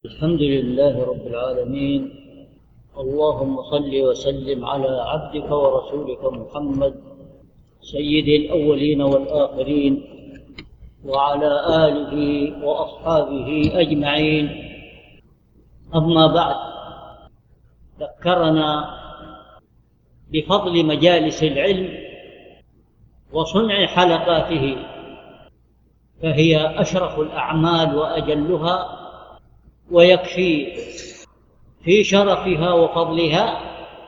الحمد لله رب العالمين. اللهم صل وسلم على عبدك ورسولك محمد سيد الأولين والآخرين وعلى آله وأصحابه أجمعين. أما بعد، ذكرنا بفضل مجالس العلم وصنع حلقاته، فهي أشرف الأعمال وأجلها، ويكفي في شرفها وفضلها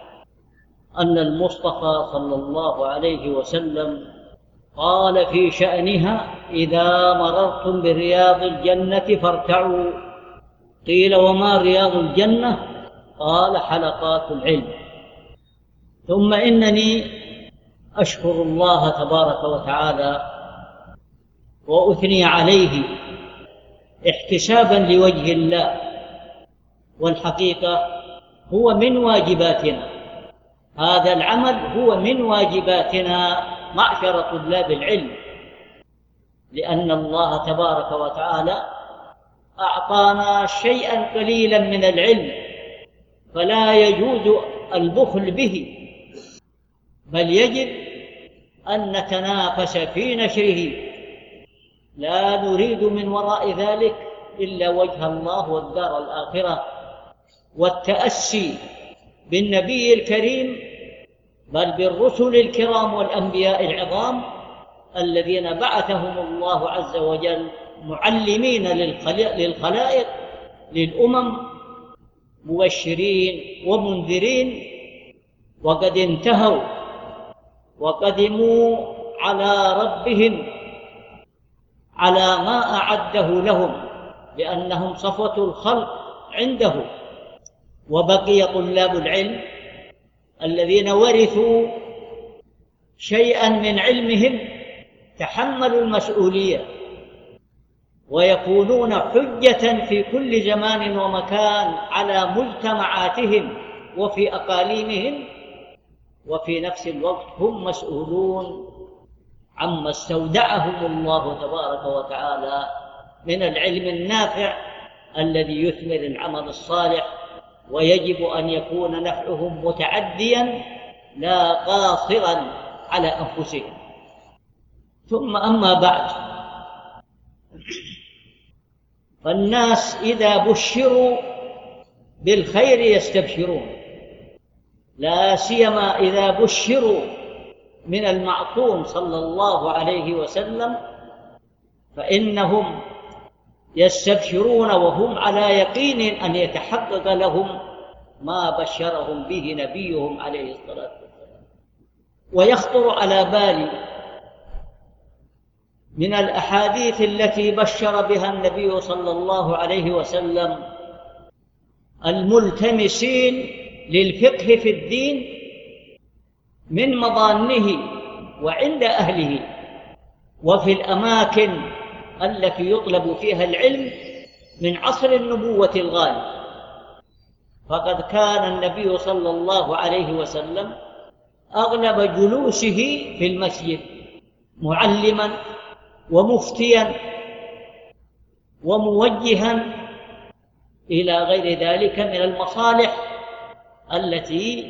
أن المصطفى صلى الله عليه وسلم قال في شأنها: إذا مررتم برياض الجنة فارتعوا. قيل: وما رياض الجنة؟ قال: حلقات العلم. ثم إنني أشكر الله تبارك وتعالى وأثني عليه احتسابا لوجه الله، والحقيقة هو من واجباتنا، هذا العمل هو من واجباتنا معشر طلاب العلم، لأن الله تبارك وتعالى أعطانا شيئا قليلا من العلم، فلا يجوز البخل به، بل يجب أن نتنافس في نشره، لا نريد من وراء ذلك إلا وجه الله والدار الآخرة والتأسي بالنبي الكريم، بل بالرسل الكرام والأنبياء العظام الذين بعثهم الله عز وجل معلمين للخلائق، للأمم، مبشرين ومنذرين، وقد انتهوا وقدموا على ربهم على ما أعده لهم، لأنهم صفوة الخلق عنده. وبقي طلاب العلم الذين ورثوا شيئا من علمهم تحملوا المسؤولية، ويكونون حجة في كل زمان ومكان على مجتمعاتهم وفي أقاليمهم، وفي نفس الوقت هم مسؤولون عما استودعهم الله تبارك وتعالى من العلم النافع الذي يثمر العمل الصالح، ويجب أن يكون نفعهم متعديا لا قاصرا على أنفسهم. ثم أما بعد، فالناس إذا بشروا بالخير يستبشرون، لا سيما إذا بشروا من المعصوم صلى الله عليه وسلم، فإنهم يستبشرون وهم على يقين أن يتحقق لهم ما بشرهم به نبيهم عليه الصلاة والسلام. ويخطر على بالي من الأحاديث التي بشر بها النبي صلى الله عليه وسلم الملتمسين للفقه في الدين من مظانه وعند أهله وفي الأماكن التي يطلب فيها العلم من عصر النبوة الغالب. فقد كان النبي صلى الله عليه وسلم أغلب جلوسه في المسجد معلما ومفتيا وموجها إلى غير ذلك من المصالح التي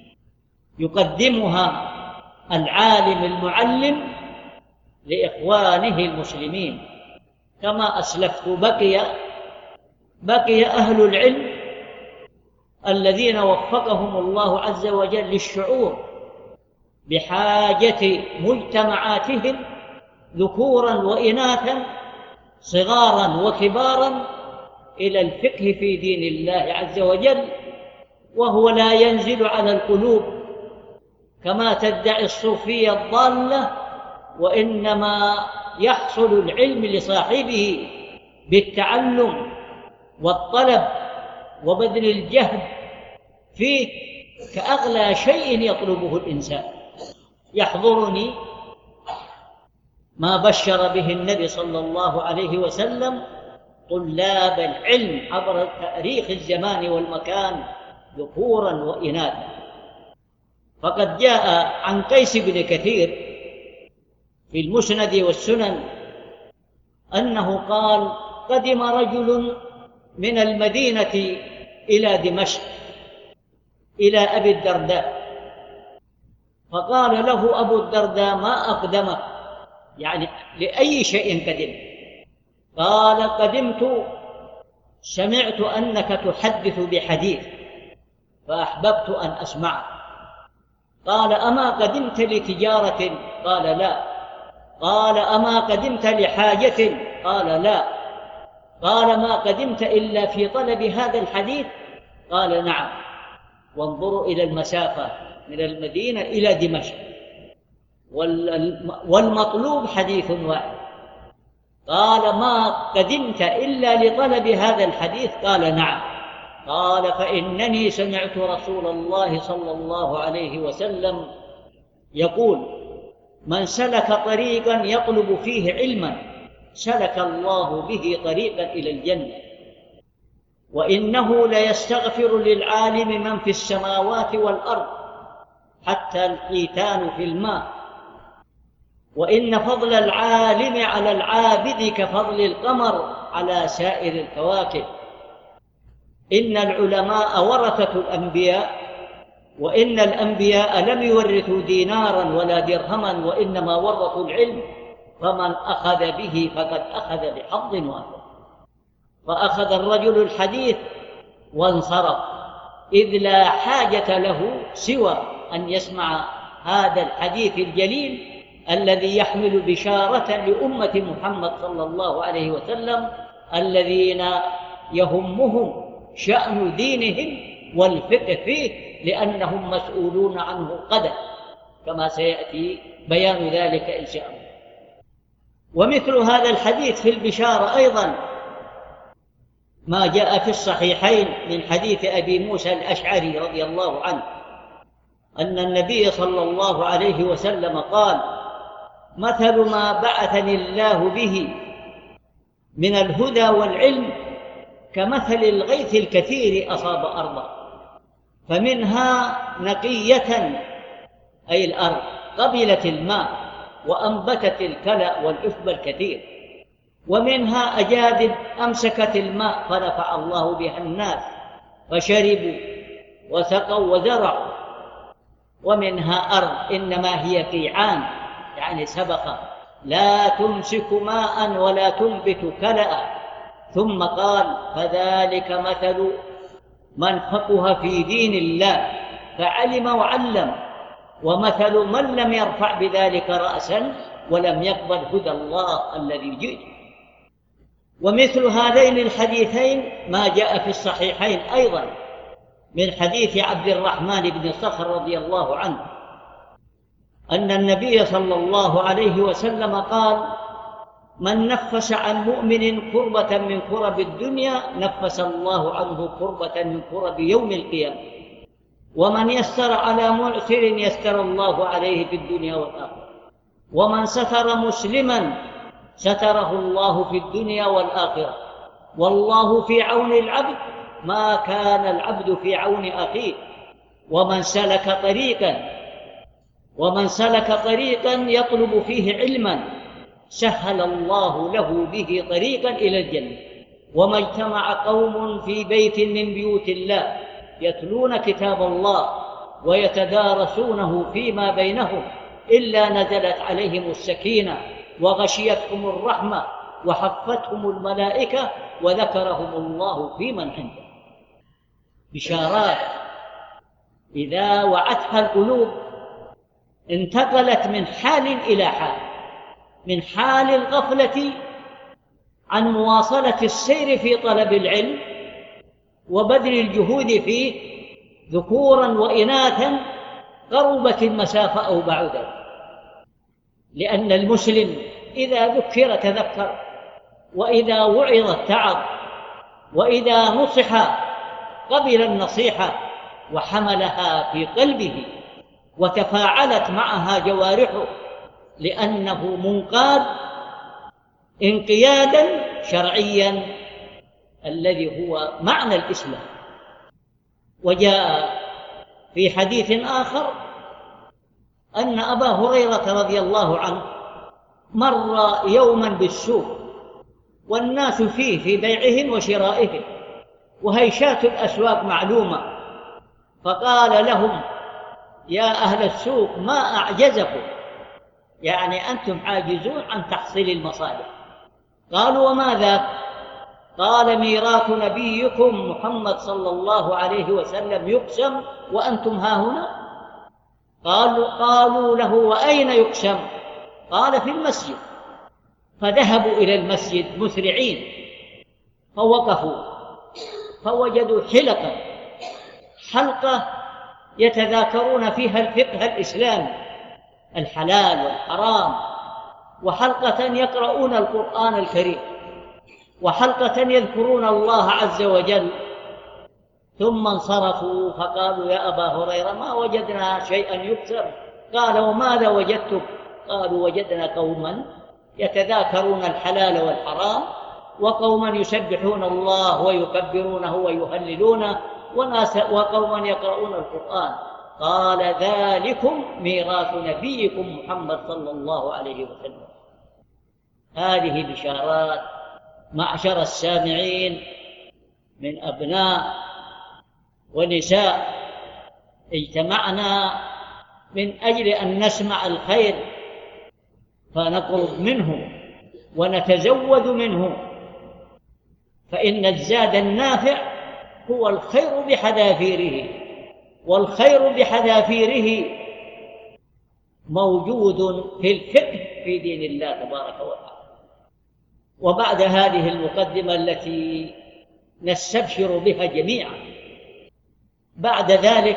يقدمها العالم المعلم لإخوانه المسلمين. كما أسلفت، بقي أهل العلم الذين وفقهم الله عز وجل للشعور بحاجة مجتمعاتهم ذكورا وإناثا، صغارا وكبارا، إلى الفقه في دين الله عز وجل، وهو لا ينزل على القلوب كما تدعي الصوفية الضالة، وإنما يحصل العلم لصاحبه بالتعلم والطلب وبذل الجهد فيه كأغلى شيء يطلبه الإنسان. يحضرني ما بشر به النبي صلى الله عليه وسلم طلاب العلم عبر تاريخ الزمان والمكان ذكورا وإناثا. فقد جاء عن قيس بن كثير في المسند والسنن أنه قال: قدم رجل من المدينة إلى دمشق إلى أبي الدرداء، فقال له أبو الدرداء: ما أقدمك؟ يعني لأي شيء قدمت؟ قال: قدمت سمعت أنك تحدث بحديث فأحببت أن أسمعه. قال: أما قدمت لتجارة؟ قال: لا. قال: أما قدمت لحاجة؟ قال: لا. قال: ما قدمت إلا في طلب هذا الحديث؟ قال: نعم. وانظروا إلى المسافة من المدينة إلى دمشق، والمطلوب حديث واحد. قال: ما قدمت إلا لطلب هذا الحديث؟ قال: نعم. قال: فإنني سمعت رسول الله صلى الله عليه وسلم يقول: من سلك طريقا يطلب فيه علما سلك الله به طريقا إلى الجنة، وإنه ليستغفر للعالم من في السماوات والأرض حتى الحيتان في الماء، وإن فضل العالم على العابد كفضل القمر على سائر الكواكب. إن العلماء ورثة الأنبياء، وإن الأنبياء لم يورثوا دينارا ولا درهما، وإنما ورثوا العلم، فمن أخذ به فقد أخذ بحظ وافر. فأخذ الرجل الحديث وانصرف، إذ لا حاجة له سوى أن يسمع هذا الحديث الجليل الذي يحمل بشارة لأمة محمد صلى الله عليه وسلم الذين يهمهم شأن دينهم والفقه فيه، لأنهم مسؤولون عنه غدا، كما سيأتي بيان ذلك إن شاء الله. ومثل هذا الحديث في البشارة أيضا ما جاء في الصحيحين من حديث أبي موسى الأشعري رضي الله عنه أن النبي صلى الله عليه وسلم قال: مثل ما بعثني الله به من الهدى والعلم كمثل الغيث الكثير أصاب أرضا فمنها نقية، أي الأرض، قبلت الماء وأنبتت الكلأ والعشب الكثير، ومنها أجادب أمسكت الماء فنفع الله بها الناس فشربوا وسقوا وزرعوا، ومنها أرض إنما هي قيعان، يعني سبخة، لا تمسك ماء ولا تنبت كلأ. ثم قال: فذلك مثل من فقه في دين الله فعلم وعلم، ومثل من لم يرفع بذلك رأسا ولم يقبل هدى الله الذي جئت. ومثل هذين الحديثين ما جاء في الصحيحين أيضا من حديث عبد الرحمن بن صخر رضي الله عنه أن النبي صلى الله عليه وسلم قال: من نفس عن مؤمن كربة من كرب الدنيا نفس الله عنه كربة من كرب يوم القيامة، ومن يسر على معسر يسر الله عليه في الدنيا والآخرة، ومن ستر مسلما ستره الله في الدنيا والآخرة، والله في عون العبد ما كان العبد في عون أخيه. ومن سلك طريقا يطلب فيه علما سهل الله له به طريقا إلى الجنة. وما اجتمع قوم في بيت من بيوت الله يتلون كتاب الله ويتدارسونه فيما بينهم إلا نزلت عليهم السكينة وغشيتهم الرحمة وحفتهم الملائكة وذكرهم الله في من عنده. بشارات إذا وعتها القلوب انتقلت من حال إلى حال، من حال الغفلة عن مواصلة السير في طلب العلم وبذل الجهود فيه ذكورا وإناثا، قربت المسافة أو بعدت، لأن المسلم إذا ذكر تذكر، وإذا وعظ اتعظ، وإذا نصح قبل النصيحة وحملها في قلبه وتفاعلت معها جوارحه، لأنه منقاد انقيادا شرعيا الذي هو معنى الإسلام. وجاء في حديث آخر أن أبا هريرة رضي الله عنه مر يوما بالسوق والناس فيه في بيعهم وشرائهم، وهيشات الأسواق معلومة، فقال لهم: يا أهل السوق ما أعجزكم، يعني أنتم عاجزون عن تحصيل المصالح. قالوا: وما ذاك؟ قال: ميراث نبيكم محمد صلى الله عليه وسلم يقسم وأنتم هاهنا. قالوا له: وأين يقسم؟ قال: في المسجد. فذهبوا إلى المسجد مسرعين، فوقفوا فوجدوا حلقة يتذاكرون فيها الفقه الإسلامي، الحلال والحرام، وحلقة يقرؤون القرآن الكريم، وحلقة يذكرون الله عز وجل. ثم انصرفوا فقالوا: يا أبا هريرة ما وجدنا شيئا يكسب. قال: وماذا وجدتم؟ قالوا: وجدنا قوما يتذاكرون الحلال والحرام، وقوما يسبحون الله ويكبرونه ويهللونه، وقوما يقرؤون القرآن. قال: ذلكم ميراث نبيكم محمد صلى الله عليه وسلم. هذه بشارات معشر السامعين من أبناء ونساء اجتمعنا من أجل أن نسمع الخير فنقرب منه ونتزود منه، فإن الزاد النافع هو الخير بحذافيره، والخير بحذافيره موجود في الفقه في دين الله تبارك وتعالى. وبعد هذه المقدمة التي نستبشر بها جميعا، بعد ذلك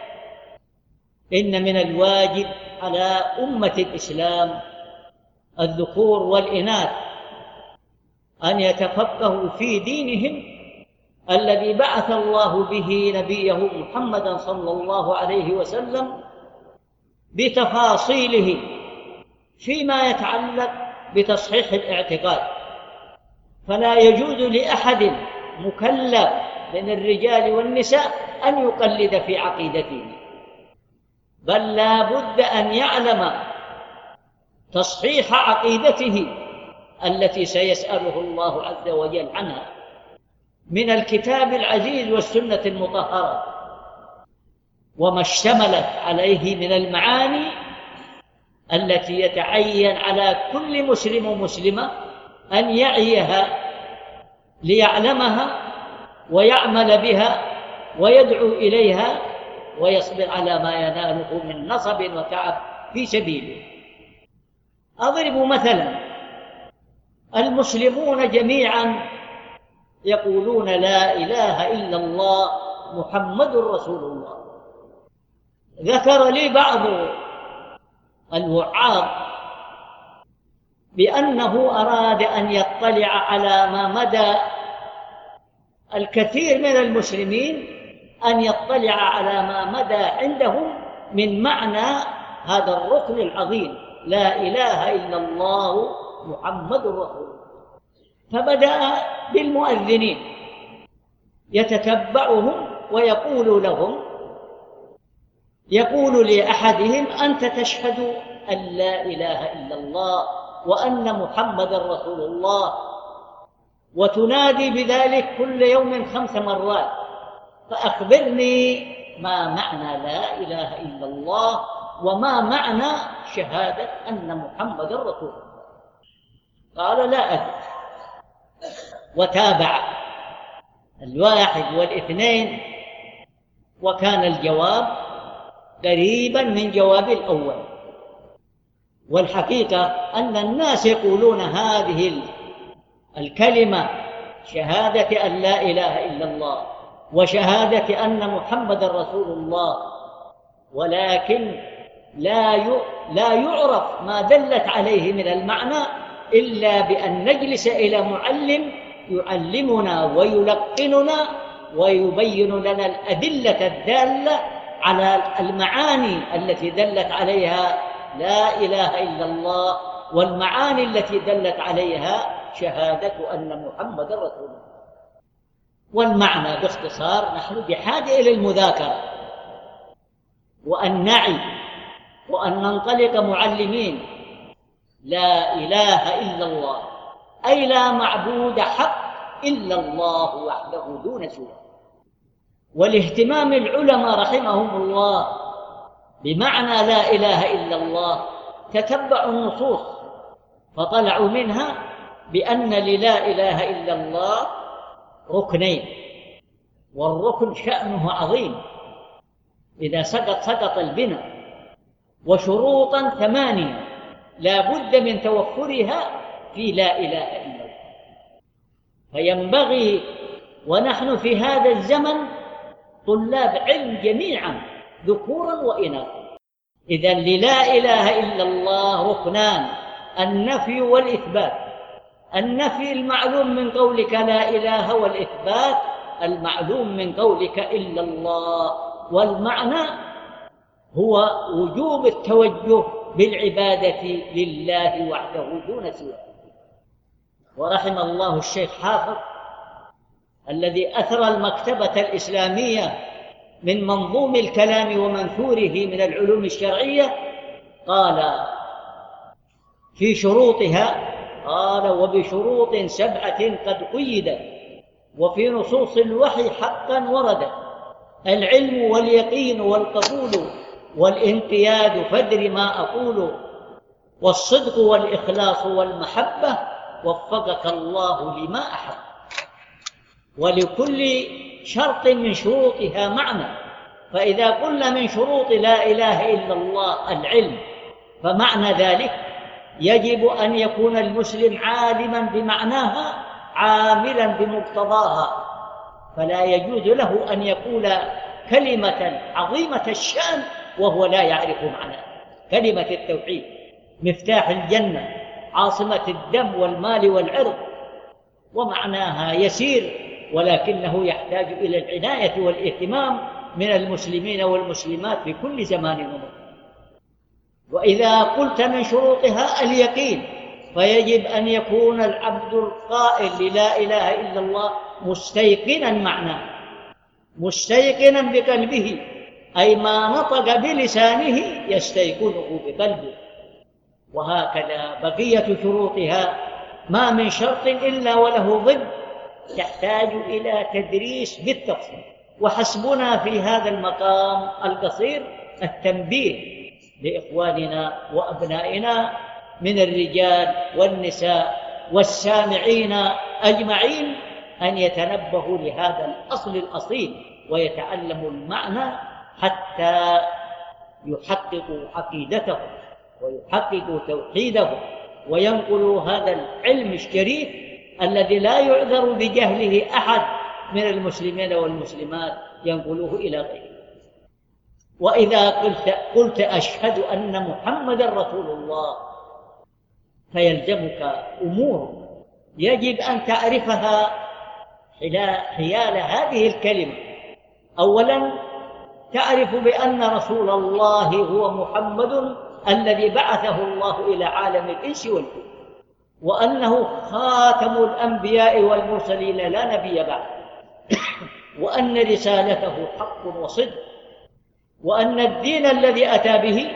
إن من الواجب على أمة الإسلام الذكور والإناث أن يتفقهوا في دينهم الذي بعث الله به نبيه محمدا صلى الله عليه وسلم بتفاصيله فيما يتعلق بتصحيح الاعتقاد. فلا يجوز لأحد مكلف من الرجال والنساء أن يقلد في عقيدته، بل لا بد أن يعلم تصحيح عقيدته التي سيسأله الله عز وجل عنها من الكتاب العزيز والسنة المطهرة، وما اشتملت عليه من المعاني التي يتعين على كل مسلم ومسلمة أن يعيها ليعلمها ويعمل بها ويدعو إليها ويصبر على ما يناله من نصب وتعب في سبيله. أضرب مثلا: المسلمون جميعا يقولون لا إله إلا الله محمد رسول الله. ذكر لي بعض الوعاظ بأنه أراد أن يطلع على ما مدى الكثير من المسلمين، أن يطلع على ما مدى عندهم من معنى هذا الركن العظيم لا إله إلا الله محمد رسول الله. فبدأ بالمؤذنين يتتبعهم ويقول لهم، يقول لأحدهم: أنت تشهد أن لا إله إلا الله وأن محمد رسول الله، وتنادي بذلك كل يوم 5 مرات، فأخبرني ما معنى لا إله إلا الله وما معنى شهادة أن محمد رسول الله. قال: لا أدري. وتابع 1 و2، وكان الجواب قريبا من جواب الأول. والحقيقة أن الناس يقولون هذه الكلمة شهادة أن لا إله إلا الله وشهادة أن محمد رسول الله، ولكن لا يعرف ما دلت عليه من المعنى إلا بأن نجلس إلى معلم يعلمنا ويلقننا ويبين لنا الأدلة الدالة على المعاني التي دلت عليها لا إله إلا الله والمعاني التي دلت عليها شهادة أن محمد رسول الله. والمعنى باختصار: نحن بحاجة إلى المذاكرة وأن نعي وأن ننطلق معلمين. لا إله إلا الله أي لا معبود حق إلا الله وحده دون سواه. والاهتمام العلماء رحمهم الله بمعنى لا إله إلا الله تتبعوا النصوص فطلعوا منها بأن للا إله إلا الله ركنين، والركن شأنه عظيم، إذا سقط البناء، وشروطا 8 لا بد من توفرها في لا إله إلا الله. فينبغي ونحن في هذا الزمن طلاب علم جميعا ذكورا وإناثا، إذن للا إله إلا الله ركنان: النفي والإثبات. النفي المعلوم من قولك لا إله، والإثبات المعلوم من قولك إلا الله. والمعنى هو وجوب التوجه بالعبادة لله وحده دون سواه. ورحم الله الشيخ حافظ الذي أثرى المكتبة الإسلامية من منظوم الكلام ومنثوره من العلوم الشرعية، قال في شروطها، قال: وبشروط 7 قد قيدت وفي نصوص الوحي حقا وردت: العلم واليقين والقبول والانقياد فادر ما أقول، والصدق والإخلاص والمحبة وفقك الله لما أحب. ولكل شرط من شروطها معنى، فإذا قلنا من شروط لا إله إلا الله العلم، فمعنى ذلك يجب أن يكون المسلم عالما بمعناها عاملا بمقتضاها، فلا يجوز له أن يقول كلمة عظيمة الشأن وهو لا يعرف معناها. كلمة التوحيد مفتاح الجنة، عاصمة الدم والمال والعرض، ومعناها يسير، ولكنه يحتاج إلى العناية والاهتمام من المسلمين والمسلمات في كل زمان ومكان. وإذا قلت من شروطها اليقين، فيجب أن يكون العبد القائل للا إله إلا الله مستيقنا معناه، مستيقنا بقلبه، أي ما نطق بلسانه يستيقنه بقلبه. وهكذا بقية شروطها ما من شرط إلا وله ضد، تحتاج إلى تدريس بالتفصيل. وحسبنا في هذا المقام القصير التنبيه لإخواننا وأبنائنا من الرجال والنساء والسامعين أجمعين أن يتنبهوا لهذا الأصل الأصيل ويتعلموا المعنى حتى يحققوا عقيدتهم ويحققوا توحيدهم، وينقلوا هذا العلم الشريف الذي لا يعذر بجهله أحد من المسلمين والمسلمات، ينقلوه إلى غيره. وإذا قلت أشهد أن محمدا رسول الله، فيلزمك أمور يجب أن تعرفها حيال هذه الكلمة. أولا، تعرف بأن رسول الله هو محمد الذي بعثه الله إلى عالم الإنس والجن، وأنه خاتم الأنبياء والمرسلين لا نبي بعد، وأن رسالته حق وصدق، وأن الدين الذي أتى به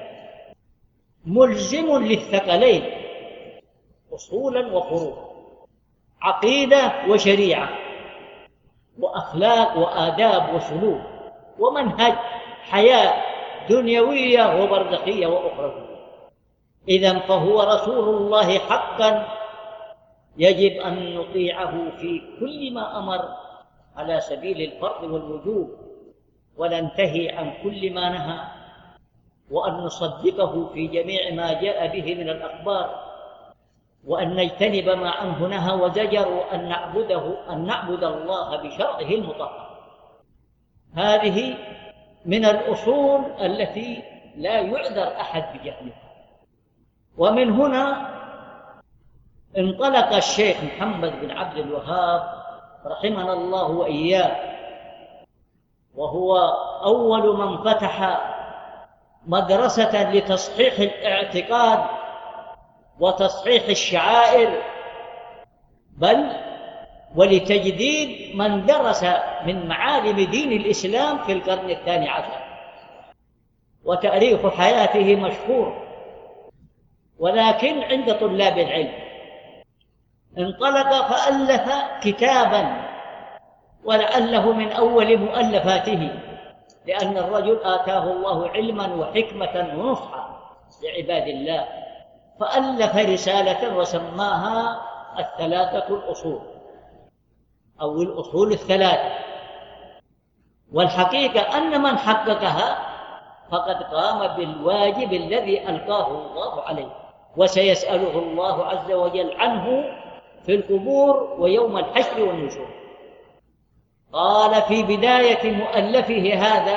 ملزم للثقلين أصولا وفروعا، عقيدة وشريعة، وأخلاق وآداب وسلوك، ومنهج حياة دنيوية وبرزخية وأخروية. إذن فهو رسول الله حقا، يجب أن نطيعه في كل ما أمر على سبيل الفرض والوجوب، وننتهي عن كل ما نهى، وأن نصدقه في جميع ما جاء به من الأخبار، وأن نجتنب ما عنه نهى وزجر، وأن نعبد الله بشرعه المطهر. هذه من الأصول التي لا يعذر أحد بجهلها. ومن هنا انطلق الشيخ محمد بن عبد الوهاب رحمنا الله وإياه، وهو أول من فتح مدرسة لتصحيح الاعتقاد وتصحيح الشعائر، بل ولتجديد من درس من معالم دين الإسلام في القرن 12، وتاريخ حياته مشهور. ولكن عند طلاب العلم انطلق فألف كتابا، ولعله من أول مؤلفاته، لأن الرجل آتاه الله علما وحكمة ونصحا لعباد الله، فألف رسالة وسماها الثلاثة الأصول أو الأصول الثلاثة. والحقيقة أن من حققها فقد قام بالواجب الذي ألقاه الله عليه، وسيسأله الله عز وجل عنه في القبور ويوم الحشر والنشور. قال في بداية مؤلفه هذا: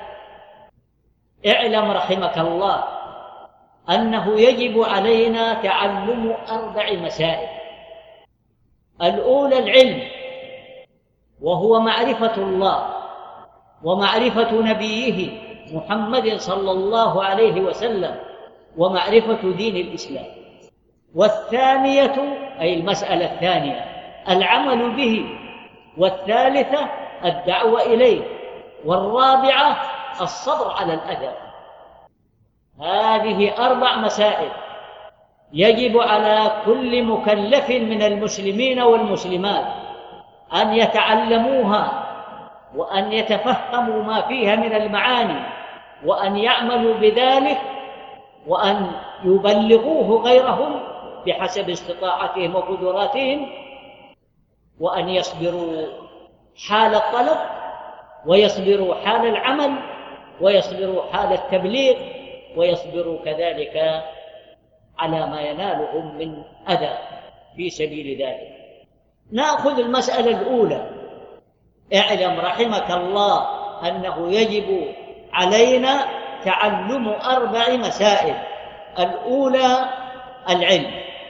اعلم رحمك الله أنه يجب علينا تعلم 4 مسائل. الأولى العلم، وهو معرفة الله ومعرفة نبيه محمد صلى الله عليه وسلم ومعرفة دين الإسلام. والثانية أي المسألة الثانية العمل به، والثالثة الدعوة إليه، والرابعة الصبر على الأذى. هذه 4 مسائل يجب على كل مكلف من المسلمين والمسلمات أن يتعلموها، وأن يتفهموا ما فيها من المعاني، وأن يعملوا بذلك، وأن يبلغوه غيرهم بحسب استطاعتهم وقدراتهم، وأن يصبروا حال الطلب، ويصبروا حال العمل، ويصبروا حال التبليغ، ويصبروا كذلك على ما ينالهم من أذى في سبيل ذلك. نأخذ المسألة الأولى: اعلم رحمك الله أنه يجب علينا تعلم 4 مسائل. الأولى العلم.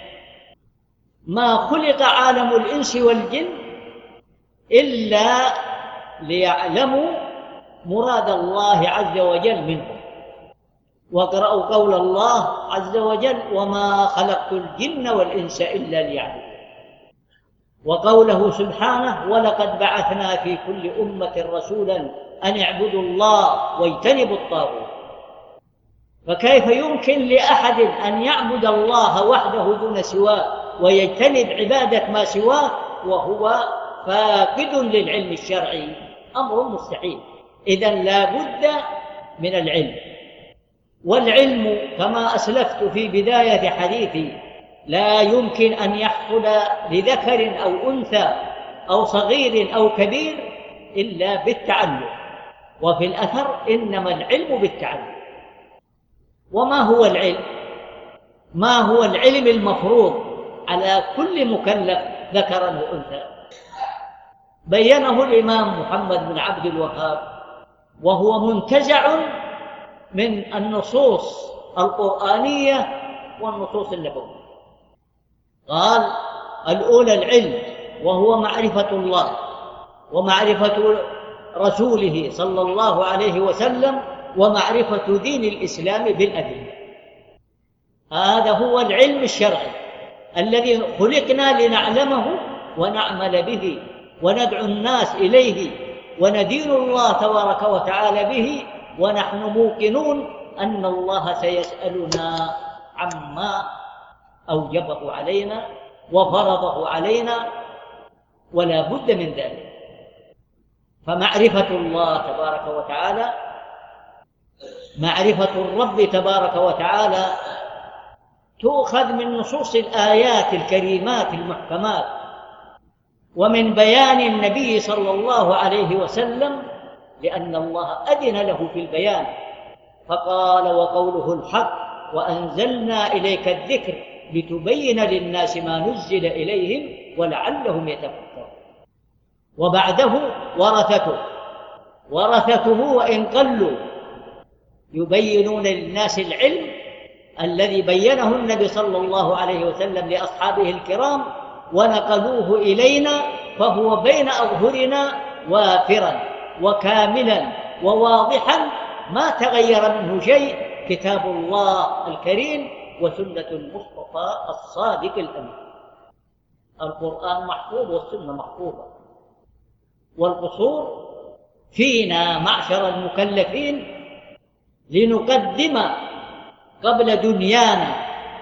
ما خلق عالم الإنس والجن إلا ليعلموا مراد الله عز وجل منهم. واقرأوا قول الله عز وجل: وما خلقت الجن والإنس إلا ليعبدون. وقوله سبحانه: ولقد بعثنا في كل أمة رسولا أن اعبدوا الله واجتنبوا الطاغوت. فكيف يمكن لأحد أن يعبد الله وحده دون سواه ويجتنب عبادة ما سواه وهو فاقد للعلم الشرعي؟ أمر مستحيل. إذن لا بد من العلم. والعلم كما أسلفت في بداية حديثي لا يمكن أن يحصل لذكر أو أنثى أو صغير أو كبير إلا بالتعلم. وفي الأثر: إنما العلم بالتعلم. وما هو العلم؟ ما هو العلم المفروض على كل مكلف ذكرا وأنثى؟ بينه الإمام محمد بن عبد الوهاب، وهو منتزع من النصوص القرآنية والنصوص النبوية. قال: الأولى العلم، وهو معرفة الله ومعرفة رسوله صلى الله عليه وسلم ومعرفة دين الإسلام بالأدلة. هذا هو العلم الشرعي الذي خلقنا لنعلمه ونعمل به وندعو الناس إليه وندين الله تبارك وتعالى به، ونحن موقنون أن الله سيسألنا عما أوجبه علينا وفرضه علينا، ولا بد من ذلك. فمعرفة الله تبارك وتعالى، معرفة الرب تبارك وتعالى، تؤخذ من نصوص الآيات الكريمات المحكمات ومن بيان النبي صلى الله عليه وسلم، لأن الله أذن له في البيان فقال: وقوله الحق وأنزلنا إليك الذكر لتبين للناس ما نزل إليهم ولعلهم يتفكرون. وبعده ورثته وإن قلوا يبينون للناس العلم الذي بينه النبي صلى الله عليه وسلم لأصحابه الكرام ونقلوه إلينا، فهو بين أظهرنا وافرا وكاملا وواضحا ما تغير منه شيء، كتاب الله الكريم وسنة المصطفى الصادق الأمين. القرآن محفوظ والسنة محفوظة، والقصور فينا معشر المكلفين لنقدم قبل دنيانا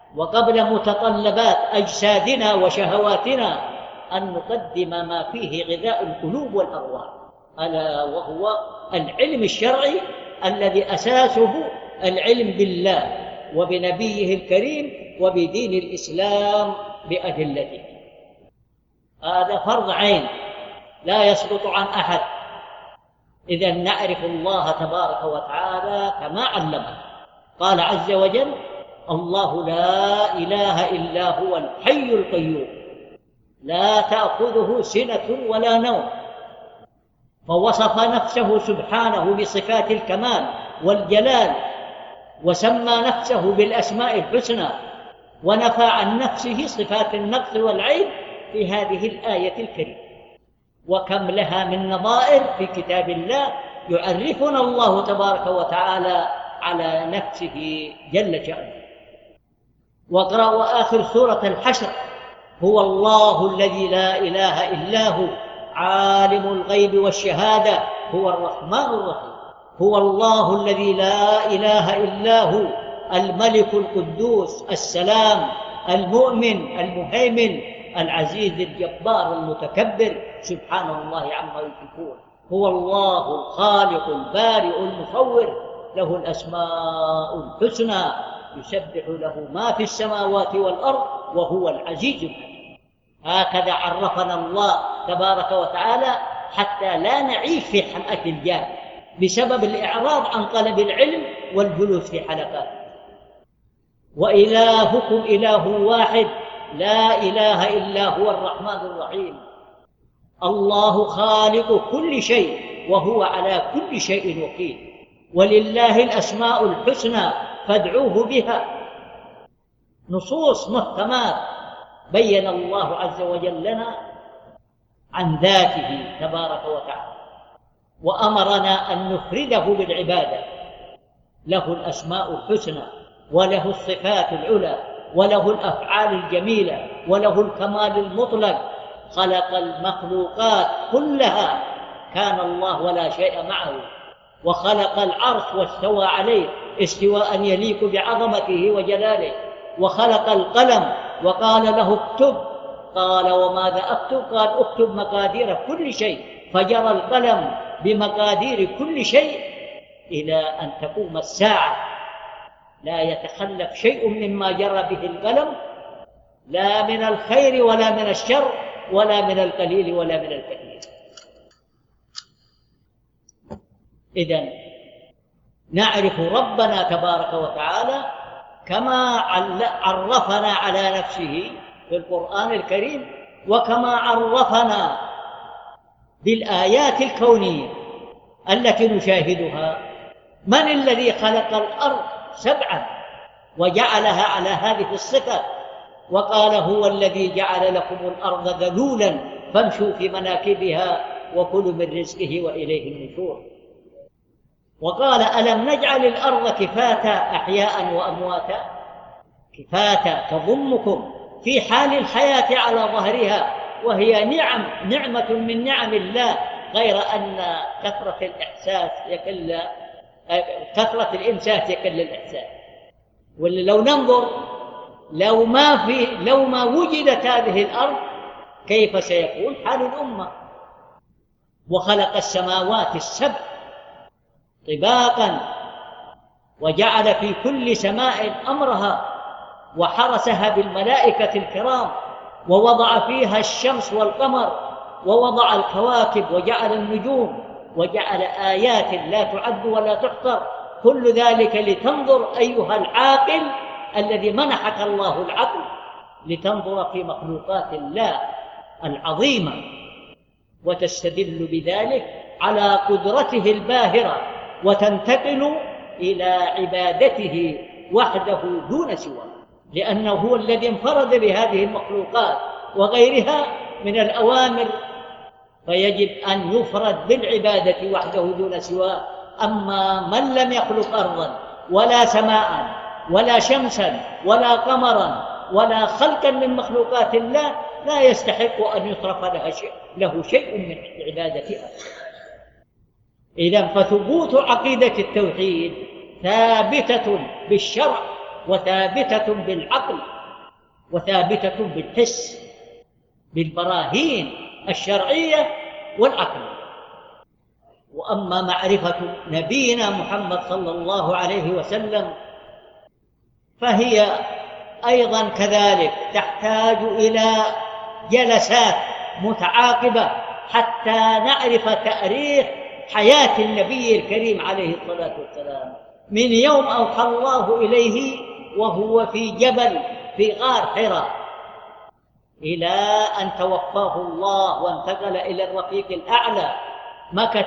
وقبل متطلبات أجسادنا وشهواتنا أن نقدم ما فيه غذاء القلوب والأرواح، ألا وهو العلم الشرعي الذي أساسه العلم بالله وبنبيه الكريم وبدين الإسلام بأدلته. هذا فرض عين لا يسقط عن أحد. إذا نعرف الله تبارك وتعالى كما علمنا. قال عز وجل: الله لا إله إلا هو الحي القيوم لا تأخذه سنة ولا نوم، فوصف نفسه سبحانه بصفات الكمال والجلال، وسمى نفسه بالأسماء الحسنى، ونفى عن نفسه صفات النقص والعيب في هذه الآية الكريمة. وكم لها من نظائر في كتاب الله يعرفنا الله تبارك وتعالى على نفسه جل شأنه. واقرأوا آخر سورة الحشر: هو الله الذي لا إله إلا هو عالم الغيب والشهادة هو الرحمن الرحيم. هو الله الذي لا إله إلا هو الملك القدوس السلام المؤمن المهيمن العزيز الجبار المتكبر سبحان الله عما يشركون. هو الله الخالق البارئ المصور له الأسماء الحسنى يسبح له ما في السماوات والأرض وهو العزيز الحكيم. هكذا عرفنا الله تبارك وتعالى حتى لا نعيش في حلقة الجاه بسبب الإعراض عن طلب العلم والجلوس في حلقات. وإلهكم إله واحد لا إله إلا هو الرحمن الرحيم. الله خالق كل شيء وهو على كل شيء وكيل، ولله الأسماء الحسنى فادعوه بها. نصوص محكمات بين الله عز وجل لنا عن ذاته تبارك وتعالى، وأمرنا أن نفرده بالعبادة. له الأسماء الحسنى وله الصفات العلى وله الأفعال الجميلة وله الكمال المطلق. خلق المخلوقات كلها كان الله ولا شيء معه، وخلق العرش واستوى عليه استواء يليق بعظمته وجلاله، وخلق القلم وقال له اكتب، قال وماذا أكتب؟ قال اكتب مقادير كل شيء، فجرى القلم بمقادير كل شيء إلى أن تقوم الساعة. لا يتخلف شيء مما جرى به القلم، لا من الخير ولا من الشر ولا من القليل ولا من الكثير. إذن نعرف ربنا تبارك وتعالى كما عرفنا على نفسه في القرآن الكريم، وكما عرفنا بالآيات الكونية التي نشاهدها. من الذي خلق الأرض سبعا وجعلها على هذه الصفة؟ وقال هو الذي جعل لكم الأرض ذلولا فامشوا في مناكبها وكلوا من رزقه وإليه النشور. وقال ألم نجعل الأرض كفاتا أحياء وأمواتا؟ كفاتا تضمكم في حال الحياة على ظهرها، وهي نعمة من نعم الله، غير أن كثرة الإمساك يقل الإحساس. ولو ننظر لو ما وجدت هذه الأرض كيف سيكون حال الأمة. وخلق السماوات السبع طباقا وجعل في كل سماء أمرها وحرسها بالملائكة الكرام، ووضع فيها الشمس والقمر، ووضع الكواكب وجعل النجوم، وجعل آيات لا تعد ولا تحصر. كل ذلك لتنظر أيها العاقل الذي منحك الله العقل، لتنظر في مخلوقات الله العظيمة وتستدل بذلك على قدرته الباهرة، وتنتقل إلى عبادته وحده دون سواه، لأنه هو الذي انفرد بهذه المخلوقات وغيرها من الأوامر، فيجب أن يفرد بالعبادة وحده دون سواه. أما من لم يخلق أرضا ولا سماء ولا شمسا ولا قمرا ولا خلقا من مخلوقات الله لا يستحق أن يصرف له شيء من عبادتها. إذن فثبوت عقيدة التوحيد ثابتة بالشرع وثابتة بالعقل وثابتة بالحس، بالبراهين الشرعية والعقل. وأما معرفة نبينا محمد صلى الله عليه وسلم فهي أيضا كذلك تحتاج إلى جلسات متعاقبة حتى نعرف تاريخ حياة النبي الكريم عليه الصلاة والسلام، من يوم أوحى الله إليه وهو في جبل في غار حراء إلى أن توفاه الله وانتقل إلى الرفيق الأعلى، مكث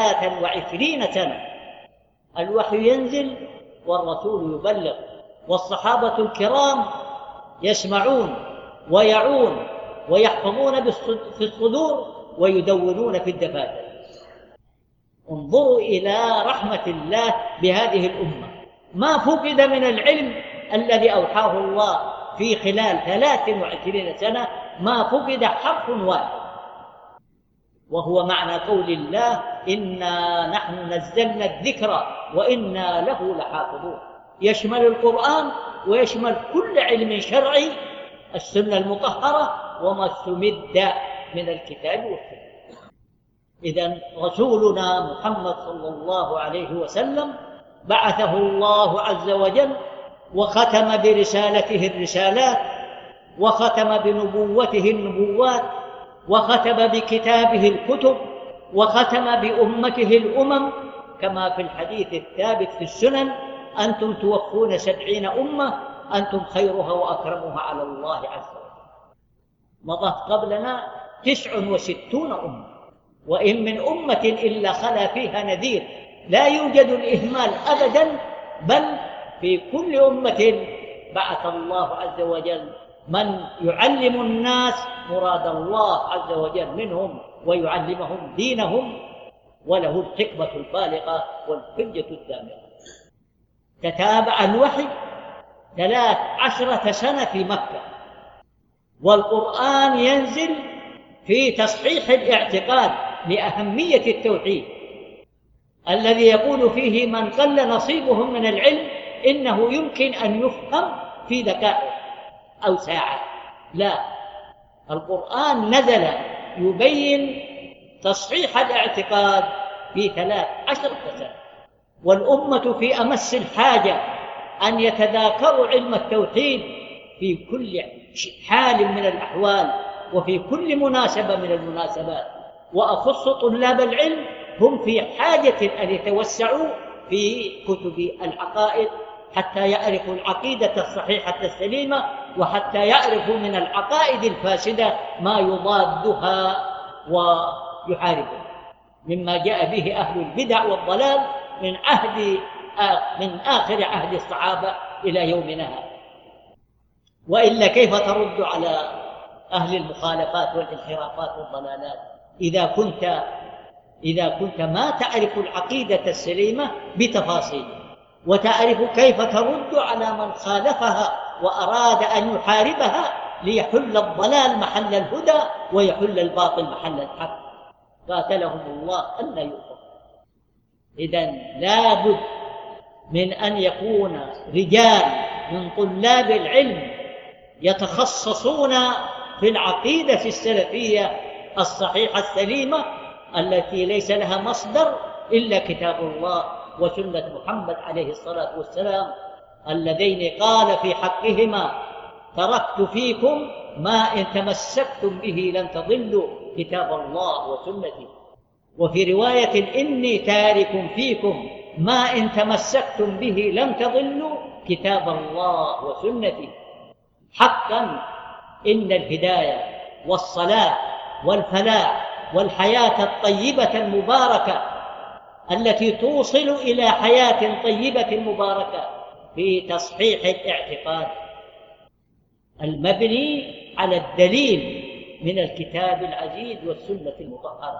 23 سنة. الوحي ينزل والرسول يبلغ، والصحابة الكرام يسمعون ويعون ويحفظون في الصدور ويدونون في الدفاتر. انظروا إلى رحمة الله بهذه الأمة، ما فقد من العلم الذي أوحاه الله في خلال 23 سنة، ما فقد حرف واحد، وهو معنى قول الله: إنا نحن نزلنا الذكر وإنا له لحافظون. يشمل القرآن ويشمل كل علم شرعي، السنة المطهرة وما استمد من الكتاب والسنة. إذن رسولنا محمد صلى الله عليه وسلم بعثه الله عز وجل وختم برسالته الرسالات، وختم بنبوته النبوات، وختم بكتابه الكتب، وختم بأمته الأمم، كما في الحديث الثابت في السنن: أنتم توفون 70 أمة أنتم خيرها وأكرمها على الله عز وجل. مضت قبلنا 69 أمة، وإن من أمة إلا خلا فيها نذير. لا يوجد الإهمال أبدا، بل في كل أمة بعث الله عز وجل من يعلم الناس مراد الله عز وجل منهم ويعلمهم دينهم، وله الحكمة البالغة والحجة الدامغة. تتابع الوحي 13 سنة في مكة، والقرآن ينزل في تصحيح الاعتقاد لأهمية التوحيد، الذي يقول فيه من قل نصيبهم من العلم إنه يمكن أن يفهم في دقائق أو ساعة. لا، القرآن نزل يبين تصحيح الاعتقاد في 13 سنة، والأمة في أمس الحاجة أن يتذاكروا علم التوحيد في كل حال من الأحوال وفي كل مناسبة من المناسبات. وأخص طلاب العلم، هم في حاجة أن يتوسعوا في كتب العقائد حتى يعرفوا العقيدة الصحيحة السليمة، وحتى يعرفوا من العقائد الفاسدة ما يضادها ويحاربها، مما جاء به أهل البدع والضلال من آخر عهد الصحابة إلى يومنا هذا. وإلا كيف ترد على أهل المخالفات والانحرافات والضلالات إذا كنت ما تعرف العقيدة السليمة بتفاصيل، وتعرف كيف ترد على من خالفها وأراد أن يحاربها ليحل الضلال محل الهدى ويحل الباطل محل الحق. قاتلهم الله أن يؤفكون. إذن لا بد من أن يكون رجال من طلاب العلم يتخصصون في العقيدة السلفية الصحيحة السليمة، التي ليس لها مصدر إلا كتاب الله وسنة محمد عليه الصلاة والسلام، اللذين قال في حقهما: تركت فيكم ما إن تمسكتم به لن تضلوا كتاب الله وسنتي. وفي رواية: إني تارك فيكم ما إن تمسكتم به لن تضلوا كتاب الله وسنتي. حقا إن الهداية والصلاة والفلاح والحياة الطيبة المباركة التي توصل إلى حياة طيبة مباركة في تصحيح الاعتقاد المبني على الدليل من الكتاب العزيز والسنة المطهرة.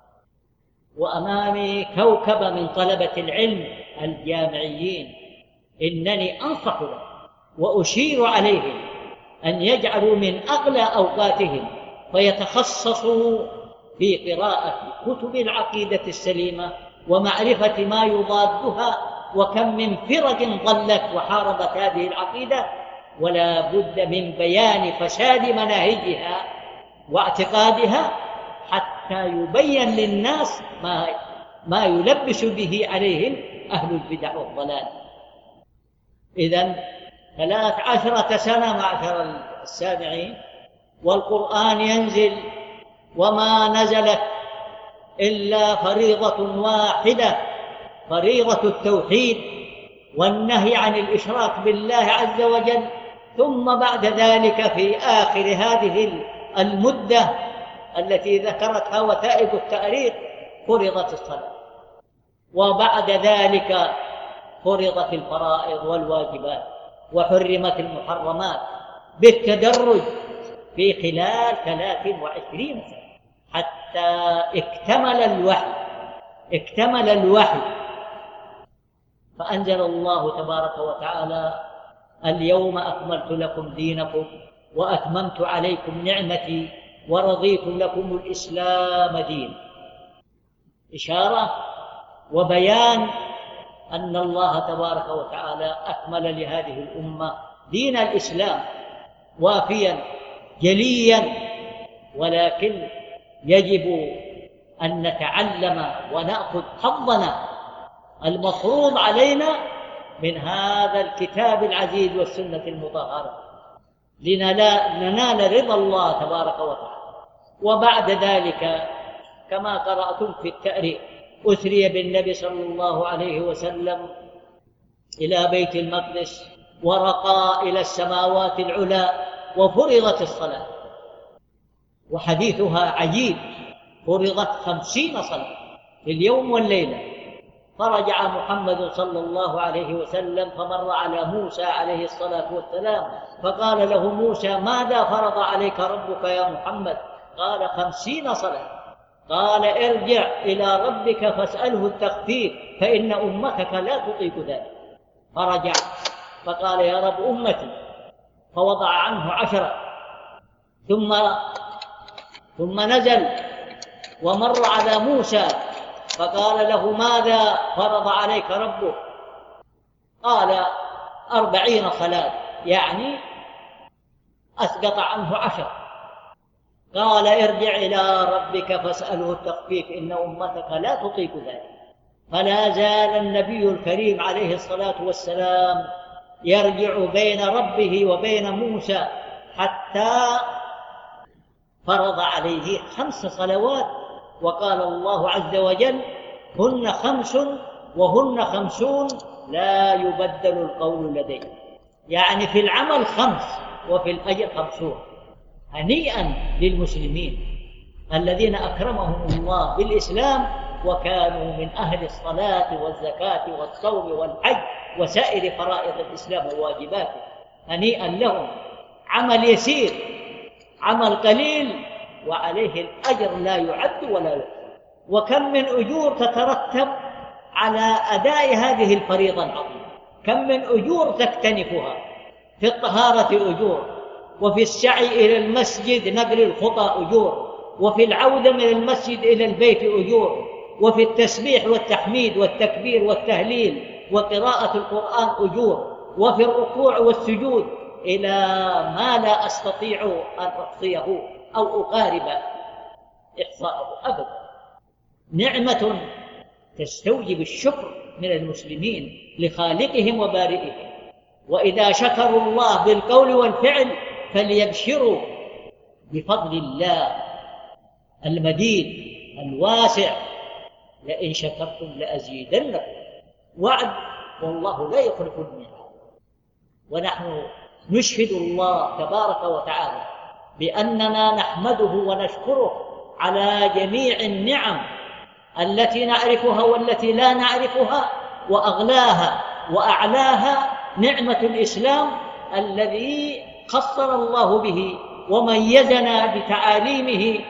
وأمامي كوكب من طلبة العلم الجامعيين، إنني أنصح لهم وأشير عليهم أن يجعلوا من أغلى أوقاتهم فيتخصصوا في قراءة كتب العقيدة السليمة ومعرفة ما يضادها وكم من فرق ضلت وحاربت هذه العقيدة، ولا بد من بيان فساد مناهجها واعتقادها حتى يبين للناس ما يلبس به عليهم أهل البدع والضلال. إذن 13 سنة معشر السامعين والقرآن ينزل، وما نزلت إلا فريضة واحدة، فريضة التوحيد والنهي عن الإشراك بالله عز وجل. ثم بعد ذلك في آخر هذه المدة التي ذكرتها وثائق التاريخ فرضت الصلاة، وبعد ذلك فرضت الفرائض والواجبات وحرمت المحرمات بالتدرج في خلال 23 سنة حتى اكتمل الوحي. فأنزل الله تبارك وتعالى: اليوم أكملت لكم دينكم وأتممت عليكم نعمتي ورضيت لكم الإسلام دين. إشارة وبيان أن الله تبارك وتعالى أكمل لهذه الأمة دين الإسلام وافيا جليا، ولكن يجب أن نتعلم ونأخذ حظنا المفروض علينا من هذا الكتاب العزيز والسنة المطهرة لننال رضا الله تبارك وتعالى. وبعد ذلك كما قرأتم في التاريخ أسري بالنبي صلى الله عليه وسلم إلى بيت المقدس ورقى إلى السماوات العلى وفرضت الصلاة، وحديثها عجيب، فرضت 50 صلاة في اليوم والليلة. فرجع محمد صلى الله عليه وسلم فمر على موسى عليه الصلاة والسلام فقال له موسى: ماذا فرض عليك ربك يا محمد؟ قال: 50 صلاة. قال: ارجع إلى ربك فاسأله التخفيف فإن أمتك لا تطيق ذلك. فرجع فقال: يا رب أمتي، فوضع عنه 10. ثم نزل ومر على موسى فقال له: ماذا فرض عليك ربك؟ قال: 40 صلاة، يعني أسقط عنه 10. قال: ارجع إلى ربك فاسأله التخفيف إن أمتك لا تطيق ذلك. فلا زال النبي الكريم عليه الصلاة والسلام يرجع بين ربه وبين موسى حتى فرض عليه 5 صلوات. وقال الله عز وجل: هن 5 وهن 50 لا يبدل القول لدي. يعني في العمل 5 وفي الأجر 50. هنيئا للمسلمين الذين أكرمهم الله بالإسلام وكانوا من أهل الصلاة والزكاة والصوم والحج وسائر فرائض الإسلام وواجباته. هنيئا لهم، عمل يسير، عمل قليل، وعليه الأجر لا يعد ولا يحصى. وكم من أجور تترتب على أداء هذه الفريضة العظيمة، كم من أجور تكتنفها. في الطهارة أجور، وفي السعي إلى المسجد نقل الخطى أجور، وفي العودة من المسجد إلى البيت أجور، وفي التسبيح والتحميد والتكبير والتهليل وقراءة القرآن أجور، وفي الركوع والسجود إلى ما لا أستطيع أن أحصيه أو أقارب إحصاءه أبدا. نعمة تستوجب الشكر من المسلمين لخالقهم وبارئهم. وإذا شكروا الله بالقول والفعل فليبشروا بفضل الله المديد الواسع: لئن شكرتم لأزيدنكم. وعد، والله لا يخلف الميعاد. ونحن نشهد الله تبارك وتعالى بأننا نحمده ونشكره على جميع النعم التي نعرفها والتي لا نعرفها، وأغلاها وأعلاها نعمة الإسلام الذي خصنا الله به وميزنا بتعاليمه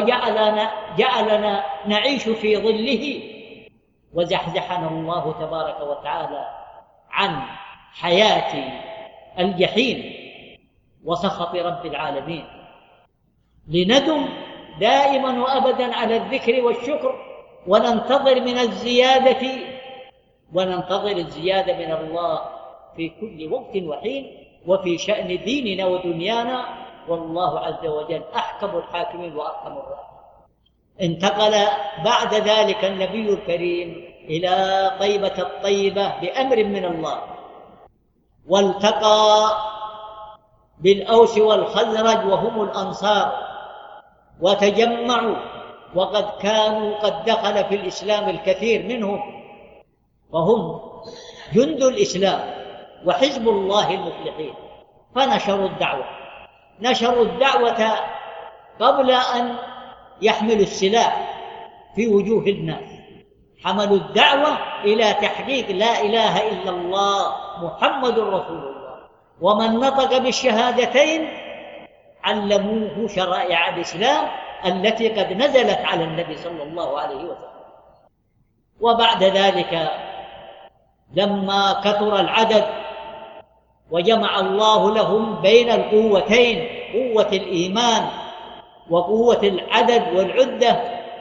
وجعلنا نعيش في ظله، وزحزحنا الله تبارك وتعالى عن حياة الجحيم وسخط رب العالمين. لندم دائما وأبدا على الذكر والشكر، وننتظر من الزيادة وننتظر الزيادة من الله في كل وقت وحين وفي شأن ديننا ودنيانا، والله عز وجل أحكم الحاكمين وأرحم الراحمين. انتقل بعد ذلك النبي الكريم إلى طيبة الطيبة بأمر من الله، والتقى بالأوس والخزرج وهم الأنصار، وتجمعوا، وقد كانوا قد دخل في الإسلام الكثير منهم، وهم جند الإسلام وحزب الله المفلحين. فنشروا الدعوة، نشروا الدعوة قبل أن يحملوا السلاح في وجوه الناس، حملوا الدعوة إلى تحقيق لا إله إلا الله محمد رسول الله، ومن نطق بالشهادتين علموه شرائع الإسلام التي قد نزلت على النبي صلى الله عليه وسلم. وبعد ذلك لما كثر العدد وجمع الله لهم بين القوتين، قوة الإيمان وقوة العدد والعدة،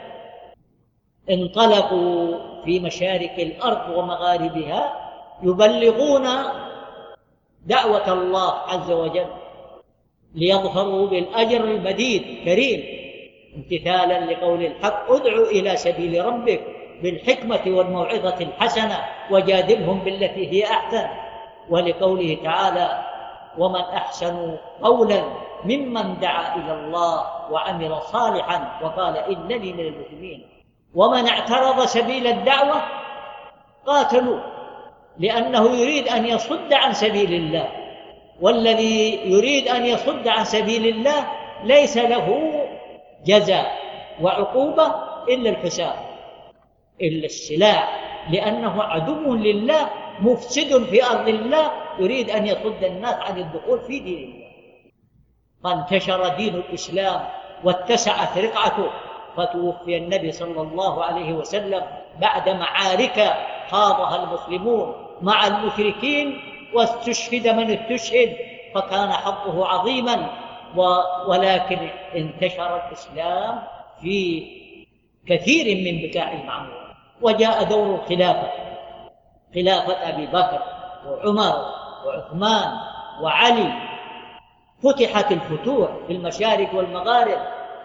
انطلقوا في مشارق الأرض ومغاربها يبلغون دعوة الله عز وجل ليظهروا بالأجر المديد الكريم، امتثالا لقول الحق: ادع إلى سبيل ربك بالحكمة والموعظة الحسنة وجادلهم بالتي هي أحسن، ولقوله تعالى: ومن أحسن قولا ممن دعا إلى الله وعمل صالحا وقال إنني من المسلمين. ومن اعترض سبيل الدعوة قاتلوا، لأنه يريد أن يصد عن سبيل الله، والذي يريد أن يصد عن سبيل الله ليس له جزاء وعقوبة إلا الحساب، إلا السلاح، لأنه عدو لله مفسد في أرض الله يريد أن يصد الناس عن الدخول في دين الله. فانتشر دين الإسلام واتسعت رقعته، فتوفي النبي صلى الله عليه وسلم بعد معارك خاضها المسلمون مع المشركين، واستشهد من استشهد، فكان حظه عظيما. ولكن انتشر الإسلام في كثير من بقاع المعمورة، وجاء دور الخلافة، خلافة أبي بكر وعمر وعثمان وعلي، فتحت الفتوح في المشارق والمغارب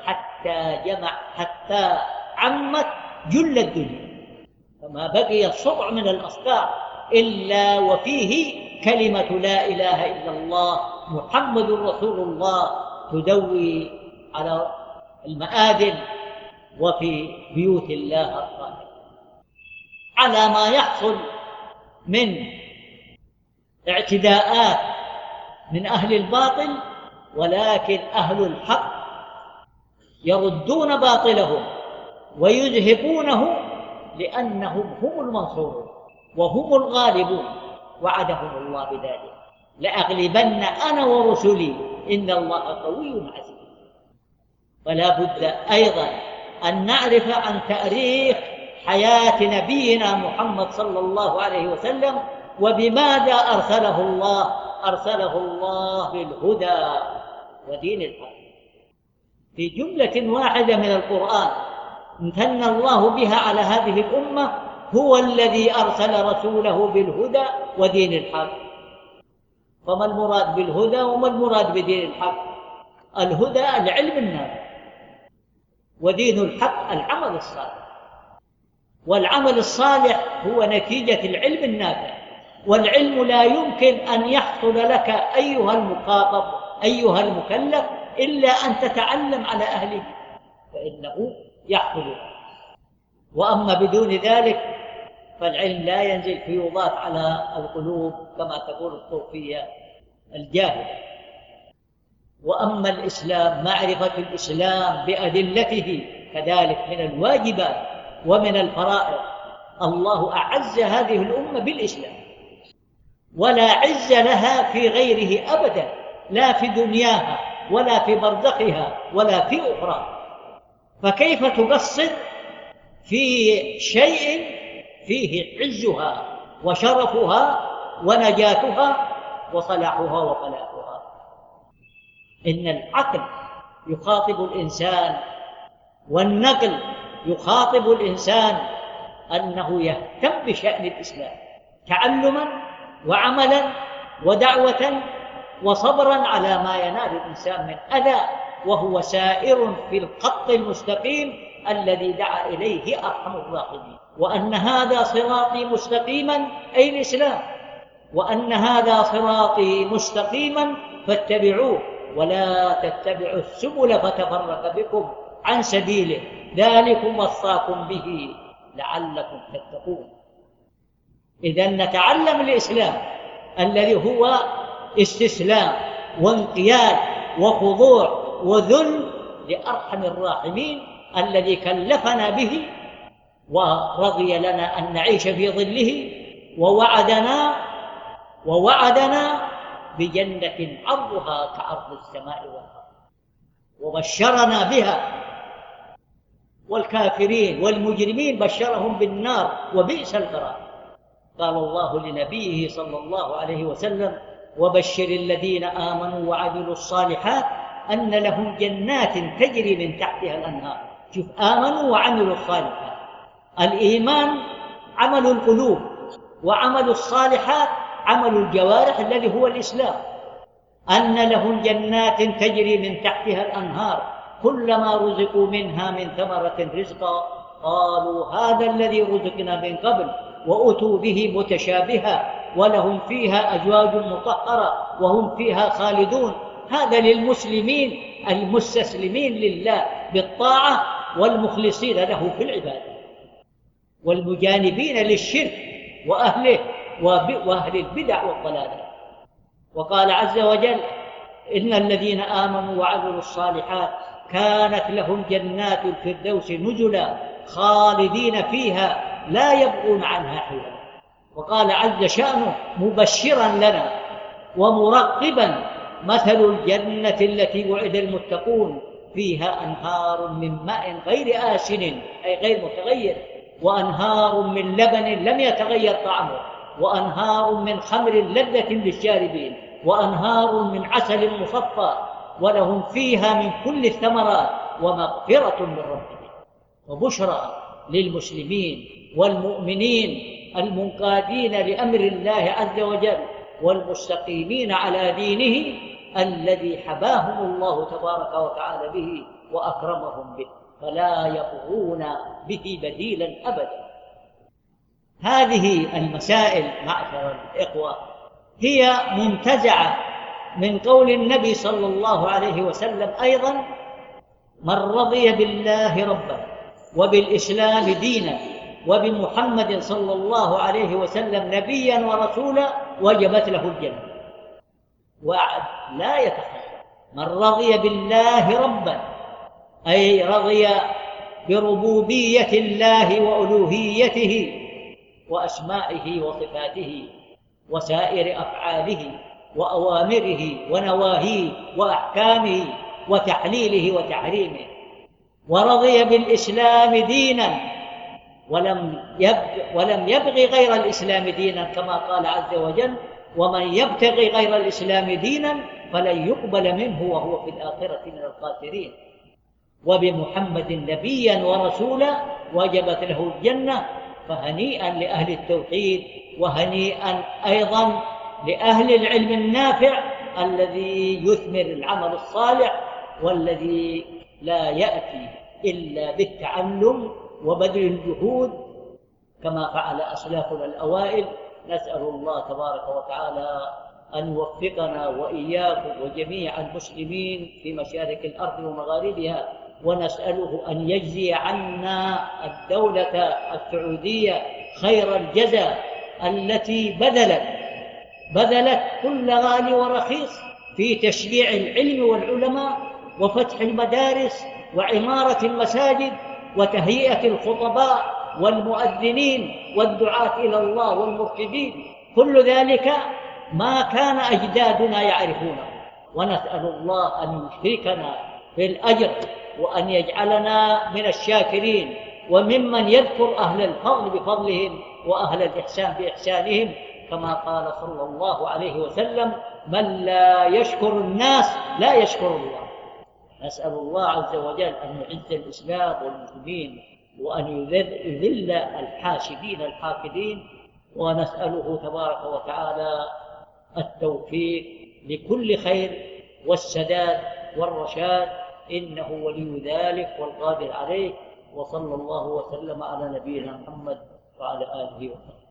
حتى عمت جل الدنيا، فما بقي الصبع من الأصقاع إلا وفيه كلمة لا إله إلا الله محمد رسول الله تدوي على المآذن وفي بيوت الله الطاهرة. على ما يحصل من اعتداءات من أهل الباطل، ولكن أهل الحق يردون باطلهم ويزهقونه، لأنهم هم المنصورون وهم الغالبون، وعدهم الله بذلك: لأغلبن أنا ورسلي إن الله قوي عزيز. فلا بد أيضا أن نعرف عن تاريخ حياة نبينا محمد صلى الله عليه وسلم وبماذا أرسله الله. أرسله الله بالهدى ودين الحق، في جملة واحدة من القرآن امتن الله بها على هذه الأمة: هو الذي أرسل رسوله بالهدى ودين الحق. فما المراد بالهدى وما المراد بدين الحق؟ الهدى العلم النافع، ودين الحق العمل الصالح، والعمل الصالح هو نتيجة العلم النافع. والعلم لا يمكن أن يحصل لك أيها المخاطب أيها المكلف إلا أن تتعلم على أهله، فإنه يحصل. وأما بدون ذلك فالعلم لا ينزل فيضاف على القلوب كما تقول الصوفية الجاهلة. وأما الإسلام، معرفة الإسلام بأدلته كذلك من الواجبات ومن الفرائض. الله أعز هذه الأمة بالإسلام، ولا عز لها في غيره أبدا، لا في دنياها ولا في برزخها ولا في أخرى. فكيف تقصر في شيء فيه عزها وشرفها ونجاتها وصلاحها وفلاحها؟ إن العقل يخاطب الإنسان، والنقل يخاطب الإنسان أنه يهتم بشأن الإسلام تعلما وعملا ودعوة وصبرا على ما ينال الإنسان من أذى، وهو سائر في الخط المستقيم الذي دعا إليه أرحم الراحمين. وأن هذا صراطي مستقيما أي الإسلام، وأن هذا صراطي مستقيما فاتبعوه ولا تتبعوا السبل فتفرق بكم عن سبيله، ذلكم وصاكم به لعلكم تتقون. إذن نتعلم الإسلام الذي هو استسلام وانقياد وخضوع وذل لأرحم الراحمين الذي كلفنا به ورضي لنا أن نعيش في ظله، ووعدنا بجنة عرضها كعرض السماء والأرض وبشرنا بها، والكافرين والمجرمين بشرهم بالنار وبئس القرار. قال الله لنبيه صلى الله عليه وسلم: وبشر الذين آمنوا وعملوا الصالحات أن لهم جنات تجري من تحتها الأنهار. شوف، آمنوا وعملوا الصالحات، الإيمان عمل القلوب، وعمل الصالحات عمل الجوارح الذي هو الإسلام. أن لهم جنات تجري من تحتها الأنهار كلما رزقوا منها من ثمرة رزقا قالوا هذا الذي رزقنا من قبل وأتوا به متشابها ولهم فيها أزواج مطهرة وهم فيها خالدون. هذا للمسلمين المستسلمين لله بالطاعة والمخلصين له في العبادة، والمجانبين للشرك وأهله وأهل البدع والضلالات. وقال عز وجل: إن الذين آمنوا وعملوا الصالحات كانت لهم جنات الفردوس نزلا خالدين فيها لا يبغون عنها حولا. وقال عز شأنه مبشرا لنا ومرقبا: مثل الجنة التي وعد المتقون فيها أنهار من ماء غير آسن أي غير متغير، وأنهار من لبن لم يتغير طعمه، وأنهار من خمر لذة للشاربين، وأنهار من عسل مصفى، ولهم فيها من كل الثمرات ومغفرة من ربهم. وبشرى للمسلمين والمؤمنين المنقادين لأمر الله عز وجل والمستقيمين على دينه الذي حباهم الله تبارك وتعالى به وأكرمهم به، فلا يبغون به بديلا أبدا. هذه المسائل معشر الإخوة هي منتزعة من قول النبي صلى الله عليه وسلم أيضا: من رضي بالله ربا وبالإسلام دينا وبمحمد صلى الله عليه وسلم نبيا ورسولا وجبت له الجنة. وعد لا يتخلف. من رضي بالله ربا أي رضي بربوبية الله وألوهيته وأسمائه وصفاته وسائر أفعاله وأوامره ونواهيه وأحكامه وتحليله وتحريمه، ورضي بالإسلام دينا ولم يبغي غير الإسلام دينا، كما قال عز وجل: ومن يبتغي غير الإسلام دينا فلن يقبل منه وهو في الآخرة من الخاسرين. وبمحمد نبيا ورسولا وجبت له الجنة. فهنيئا لأهل التوحيد، وهنيئا أيضا لأهل العلم النافع الذي يثمر العمل الصالح، والذي لا يأتي إلا بالتعلم وبذل الجهود كما فعل أسلافنا الأوائل. نسأل الله تبارك وتعالى أن يوفقنا وإياكم وجميع المسلمين في مشارق الأرض ومغاربها، ونسأله أن يجزي عنا الدولة السعودية خير الجزاء التي بذلت كل غالي ورخيص في تشجيع العلم والعلماء وفتح المدارس وعمارة المساجد وتهيئة الخطباء والمؤذنين والدعاة إلى الله والمرشدين. كل ذلك ما كان أجدادنا يعرفونه، ونسأل الله أن يشركنا في الأجر وأن يجعلنا من الشاكرين وممن يذكر أهل الفضل بفضلهم وأهل الإحسان بإحسانهم، كما قال صلى الله عليه وسلم: من لا يشكر الناس لا يشكر الله. نسأل الله عز وجل أن يعز الإسلام والمسلمين وأن يذل الحاسدين الحاقدين، ونسأله تبارك وتعالى التوفيق لكل خير والسداد والرشاد، إنه ولي ذلك والقادر عليه. وصلى الله وسلم على نبينا محمد وعلى آله وصحبه.